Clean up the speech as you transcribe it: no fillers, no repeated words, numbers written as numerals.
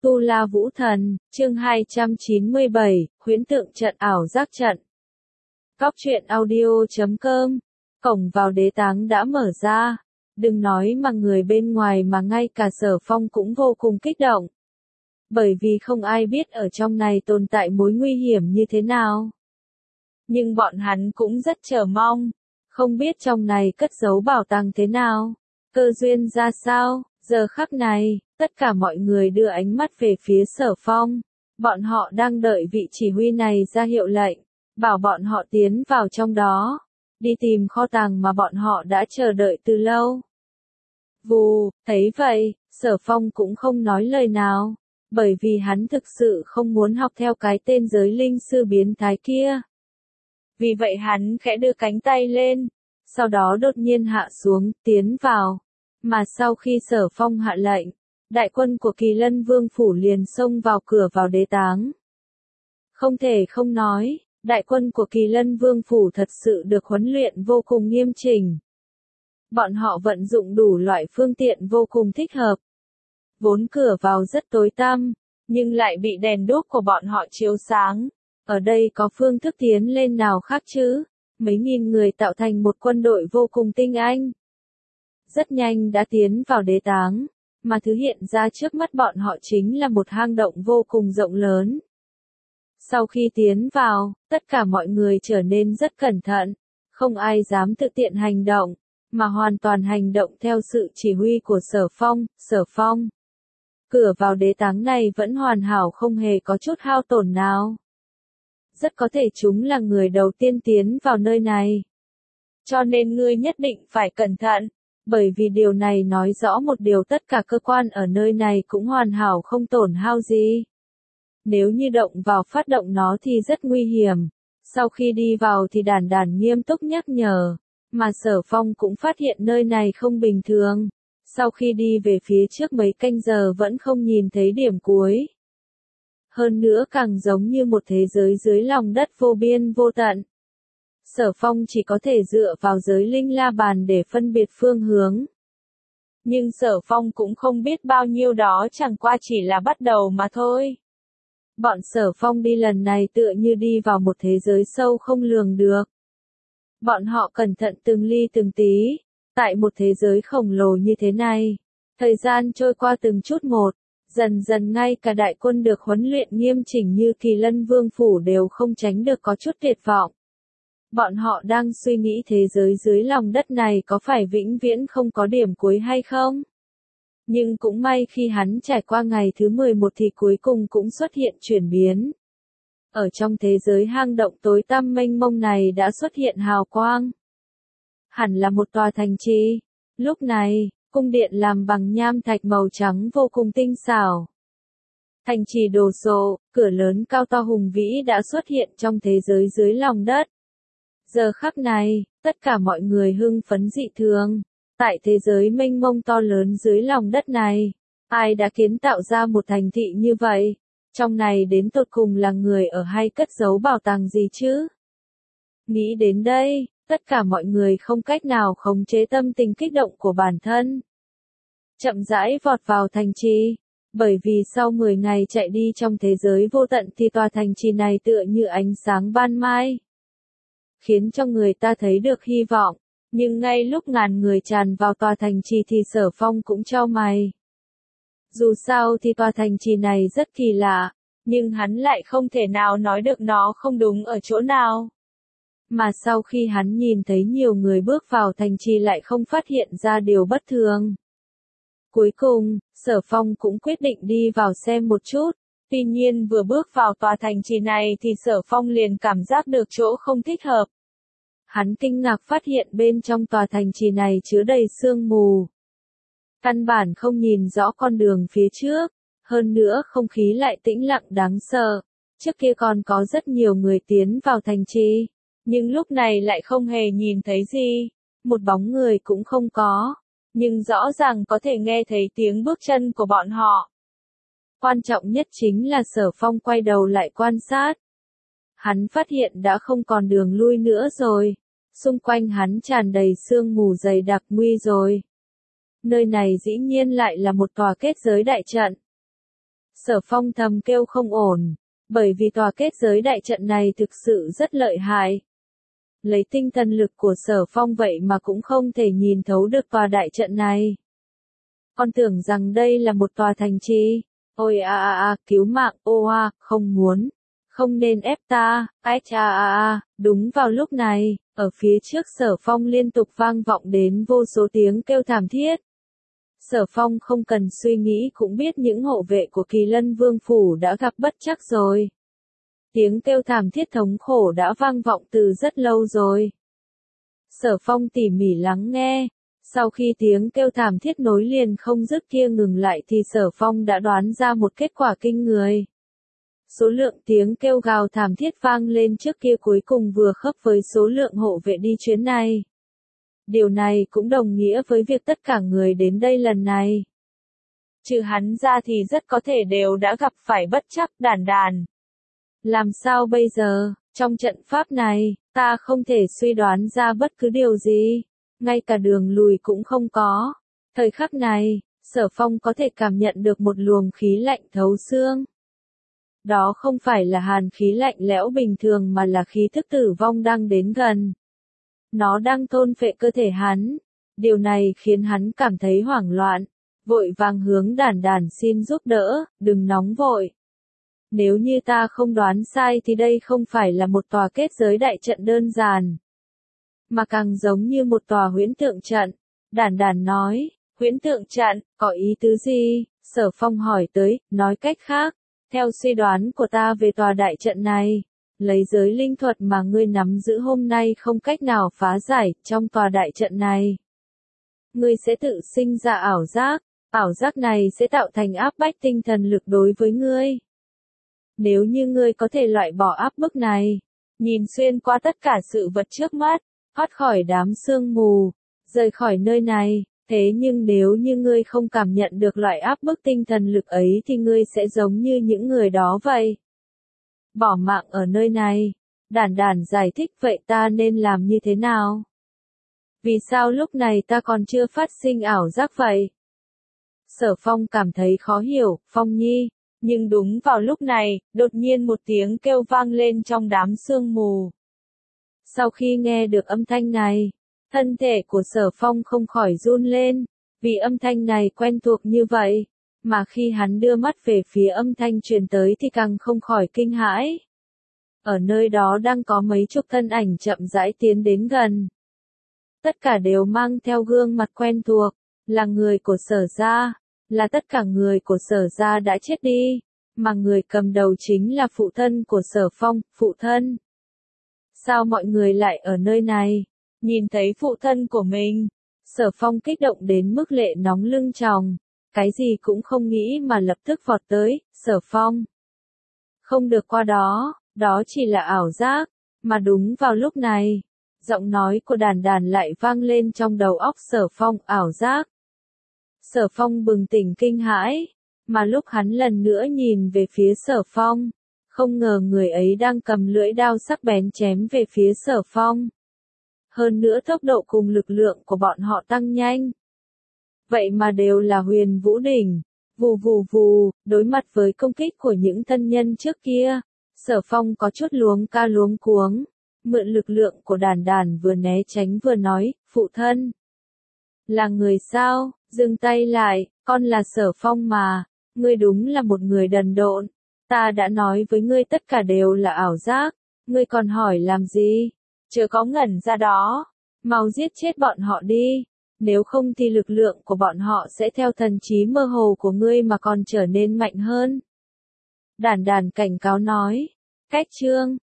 Tu La Vũ Thần, chương 297, huyễn tượng trận ảo giác trận. Cóc truyện audio.com, cổng vào đế táng đã mở ra. Đừng nói mà người bên ngoài mà ngay cả Sở Phong cũng vô cùng kích động. Bởi vì không ai biết ở trong này tồn tại mối nguy hiểm như thế nào. Nhưng bọn hắn cũng rất chờ mong, không biết trong này cất giấu bảo tàng thế nào, cơ duyên ra sao. Giờ khắc này, tất cả mọi người đưa ánh mắt về phía Sở Phong. Bọn họ đang đợi vị chỉ huy này ra hiệu lệnh, bảo bọn họ tiến vào trong đó, đi tìm kho tàng mà bọn họ đã chờ đợi từ lâu. Vù, thấy vậy, Sở Phong cũng không nói lời nào, bởi vì hắn thực sự không muốn học theo cái tên giới linh sư biến thái kia. Vì vậy hắn khẽ đưa cánh tay lên, sau đó đột nhiên hạ xuống, tiến vào. Mà sau khi Sở Phong hạ lệnh, đại quân của Kỳ Lân Vương phủ liền xông vào cửa vào đế táng. Không thể không nói, đại quân của Kỳ Lân Vương phủ thật sự được huấn luyện vô cùng nghiêm chỉnh. Bọn họ vận dụng đủ loại phương tiện vô cùng thích hợp. Vốn cửa vào rất tối tăm, nhưng lại bị đèn đuốc của bọn họ chiếu sáng. Ở đây có phương thức tiến lên nào khác chứ? Mấy nghìn người tạo thành một quân đội vô cùng tinh anh. Rất nhanh đã tiến vào đế táng, mà thứ hiện ra trước mắt bọn họ chính là một hang động vô cùng rộng lớn. Sau khi tiến vào, tất cả mọi người trở nên rất cẩn thận, không ai dám tự tiện hành động, mà hoàn toàn hành động theo sự chỉ huy của Sở Phong. Cửa vào đế táng này vẫn hoàn hảo, không hề có chút hao tổn nào. Rất có thể chúng là người đầu tiên tiến vào nơi này. Cho nên ngươi nhất định phải cẩn thận. Bởi vì điều này nói rõ một điều, tất cả cơ quan ở nơi này cũng hoàn hảo không tổn hao gì. Nếu như động vào phát động nó thì rất nguy hiểm. Sau khi đi vào thì đàn nghiêm túc nhắc nhở. Mà Sở Phong cũng phát hiện nơi này không bình thường. Sau khi đi về phía trước mấy canh giờ vẫn không nhìn thấy điểm cuối. Hơn nữa càng giống như một thế giới dưới lòng đất vô biên vô tận. Sở Phong chỉ có thể dựa vào giới linh la bàn để phân biệt phương hướng. Nhưng Sở Phong cũng không biết bao nhiêu đó chẳng qua chỉ là bắt đầu mà thôi. Bọn Sở Phong đi lần này tựa như đi vào một thế giới sâu không lường được. Bọn họ cẩn thận từng ly từng tí, tại một thế giới khổng lồ như thế này. Thời gian trôi qua từng chút một, dần dần ngay cả đại quân được huấn luyện nghiêm chỉnh như Kỳ Lân Vương phủ đều không tránh được có chút tuyệt vọng. Bọn họ đang suy nghĩ thế giới dưới lòng đất này có phải vĩnh viễn không có điểm cuối hay không? Nhưng cũng may khi hắn trải qua ngày thứ 11 thì cuối cùng cũng xuất hiện chuyển biến. Ở trong thế giới hang động tối tăm mênh mông này đã xuất hiện hào quang. Hẳn là một tòa thành trì. Lúc này, cung điện làm bằng nham thạch màu trắng vô cùng tinh xảo. Thành trì đồ sộ, cửa lớn cao to hùng vĩ đã xuất hiện trong thế giới dưới lòng đất. Giờ khắc này, tất cả mọi người hưng phấn dị thường. Tại thế giới mênh mông to lớn dưới lòng đất này, ai đã kiến tạo ra một thành thị như vậy? Trong này đến tột cùng là người ở hay cất giấu bảo tàng gì chứ? Nghĩ đến đây, tất cả mọi người không cách nào khống chế tâm tình kích động của bản thân. Chậm rãi vọt vào thành trì, bởi vì sau 10 ngày chạy đi trong thế giới vô tận thì tòa thành trì này tựa như ánh sáng ban mai. Khiến cho người ta thấy được hy vọng, nhưng ngay lúc ngàn người tràn vào tòa thành trì thì Sở Phong cũng chau mày. Dù sao thì tòa thành trì này rất kỳ lạ, nhưng hắn lại không thể nào nói được nó không đúng ở chỗ nào. Mà sau khi hắn nhìn thấy nhiều người bước vào thành trì lại không phát hiện ra điều bất thường. Cuối cùng, Sở Phong cũng quyết định đi vào xem một chút. Tuy nhiên vừa bước vào tòa thành trì này thì Sở Phong liền cảm giác được chỗ không thích hợp. Hắn kinh ngạc phát hiện bên trong tòa thành trì này chứa đầy sương mù. Căn bản không nhìn rõ con đường phía trước, hơn nữa không khí lại tĩnh lặng đáng sợ. Trước kia còn có rất nhiều người tiến vào thành trì, nhưng lúc này lại không hề nhìn thấy gì, một bóng người cũng không có, nhưng rõ ràng có thể nghe thấy tiếng bước chân của bọn họ. Quan trọng nhất chính là Sở Phong quay đầu lại quan sát. Hắn phát hiện đã không còn đường lui nữa rồi, xung quanh hắn tràn đầy sương mù dày đặc nguy rồi. Nơi này dĩ nhiên lại là một tòa kết giới đại trận. Sở Phong thầm kêu không ổn, bởi vì tòa kết giới đại trận này thực sự rất lợi hại. Lấy tinh thần lực của Sở Phong vậy mà cũng không thể nhìn thấu được tòa đại trận này. Con tưởng rằng đây là một tòa thành trì. Ôi cứu mạng, không muốn. Không nên ép ta, đúng vào lúc này, ở phía trước Sở Phong liên tục vang vọng đến vô số tiếng kêu thảm thiết. Sở Phong không cần suy nghĩ cũng biết những hộ vệ của Kỳ Lân Vương Phủ đã gặp bất trắc rồi. Tiếng kêu thảm thiết thống khổ đã vang vọng từ rất lâu rồi. Sở Phong tỉ mỉ lắng nghe, sau khi tiếng kêu thảm thiết nối liền không dứt kia ngừng lại thì Sở Phong đã đoán ra một kết quả kinh người. Số lượng tiếng kêu gào thảm thiết vang lên trước kia cuối cùng vừa khớp với số lượng hộ vệ đi chuyến này. Điều này cũng đồng nghĩa với việc tất cả người đến đây lần này, trừ hắn ra thì rất có thể đều đã gặp phải bất trắc. Đàn. Làm sao bây giờ, trong trận pháp này, ta không thể suy đoán ra bất cứ điều gì, ngay cả đường lùi cũng không có. Thời khắc này, Sở Phong có thể cảm nhận được một luồng khí lạnh thấu xương. Đó không phải là hàn khí lạnh lẽo bình thường mà là khí thức tử vong đang đến gần. Nó đang thôn phệ cơ thể hắn. Điều này khiến hắn cảm thấy hoảng loạn, vội vàng hướng Đàn xin giúp đỡ, đừng nóng vội. Nếu như ta không đoán sai thì đây không phải là một tòa kết giới đại trận đơn giản, mà càng giống như một tòa huyễn tượng trận. Đàn nói, huyễn tượng trận, có ý tứ gì? Sở Phong hỏi tới, nói cách khác, theo suy đoán của ta về tòa đại trận này, lấy giới linh thuật mà ngươi nắm giữ hôm nay không cách nào phá giải, trong tòa đại trận này. Ngươi sẽ tự sinh ra ảo giác này sẽ tạo thành áp bách tinh thần lực đối với ngươi. Nếu như ngươi có thể loại bỏ áp bức này, nhìn xuyên qua tất cả sự vật trước mắt, thoát khỏi đám sương mù, rời khỏi nơi này, thế nhưng nếu như ngươi không cảm nhận được loại áp bức tinh thần lực ấy thì ngươi sẽ giống như những người đó vậy. Bỏ mạng ở nơi này. Đàn giải thích vậy ta nên làm như thế nào? Vì sao lúc này ta còn chưa phát sinh ảo giác vậy? Sở Phong cảm thấy khó hiểu, Phong Nhi. Nhưng đúng vào lúc này, đột nhiên một tiếng kêu vang lên trong đám sương mù. Sau khi nghe được âm thanh này, thân thể của Sở Phong không khỏi run lên, vì âm thanh này quen thuộc như vậy, mà khi hắn đưa mắt về phía âm thanh truyền tới thì càng không khỏi kinh hãi. Ở nơi đó đang có mấy chục thân ảnh chậm rãi tiến đến gần. Tất cả đều mang theo gương mặt quen thuộc, là người của Sở gia, là tất cả người của Sở gia đã chết đi, mà người cầm đầu chính là phụ thân của Sở Phong, phụ thân. Sao mọi người lại ở nơi này? Nhìn thấy phụ thân của mình, Sở Phong kích động đến mức lệ nóng lưng tròng, cái gì cũng không nghĩ mà lập tức vọt tới, Sở Phong. Không được qua đó, đó chỉ là ảo giác, mà đúng vào lúc này, giọng nói của Đàn lại vang lên trong đầu óc Sở Phong, ảo giác. Sở Phong bừng tỉnh kinh hãi, mà lúc hắn lần nữa nhìn về phía Sở Phong, không ngờ người ấy đang cầm lưỡi đao sắc bén chém về phía Sở Phong. Hơn nữa tốc độ cùng lực lượng của bọn họ tăng nhanh. Vậy mà đều là Huyền Vũ Đỉnh. Vù, đối mặt với công kích của những thân nhân trước kia, Sở Phong có chút luống cuống, mượn lực lượng của Đàn vừa né tránh vừa nói, phụ thân. Là người sao? Dừng tay lại, con là Sở Phong mà, ngươi đúng là một người đần độn. Ta đã nói với ngươi tất cả đều là ảo giác, ngươi còn hỏi làm gì? Chớ có ngẩn ra đó, mau giết chết bọn họ đi, nếu không thì lực lượng của bọn họ sẽ theo thần trí mơ hồ của ngươi mà còn trở nên mạnh hơn. Đàn cảnh cáo nói, cách chương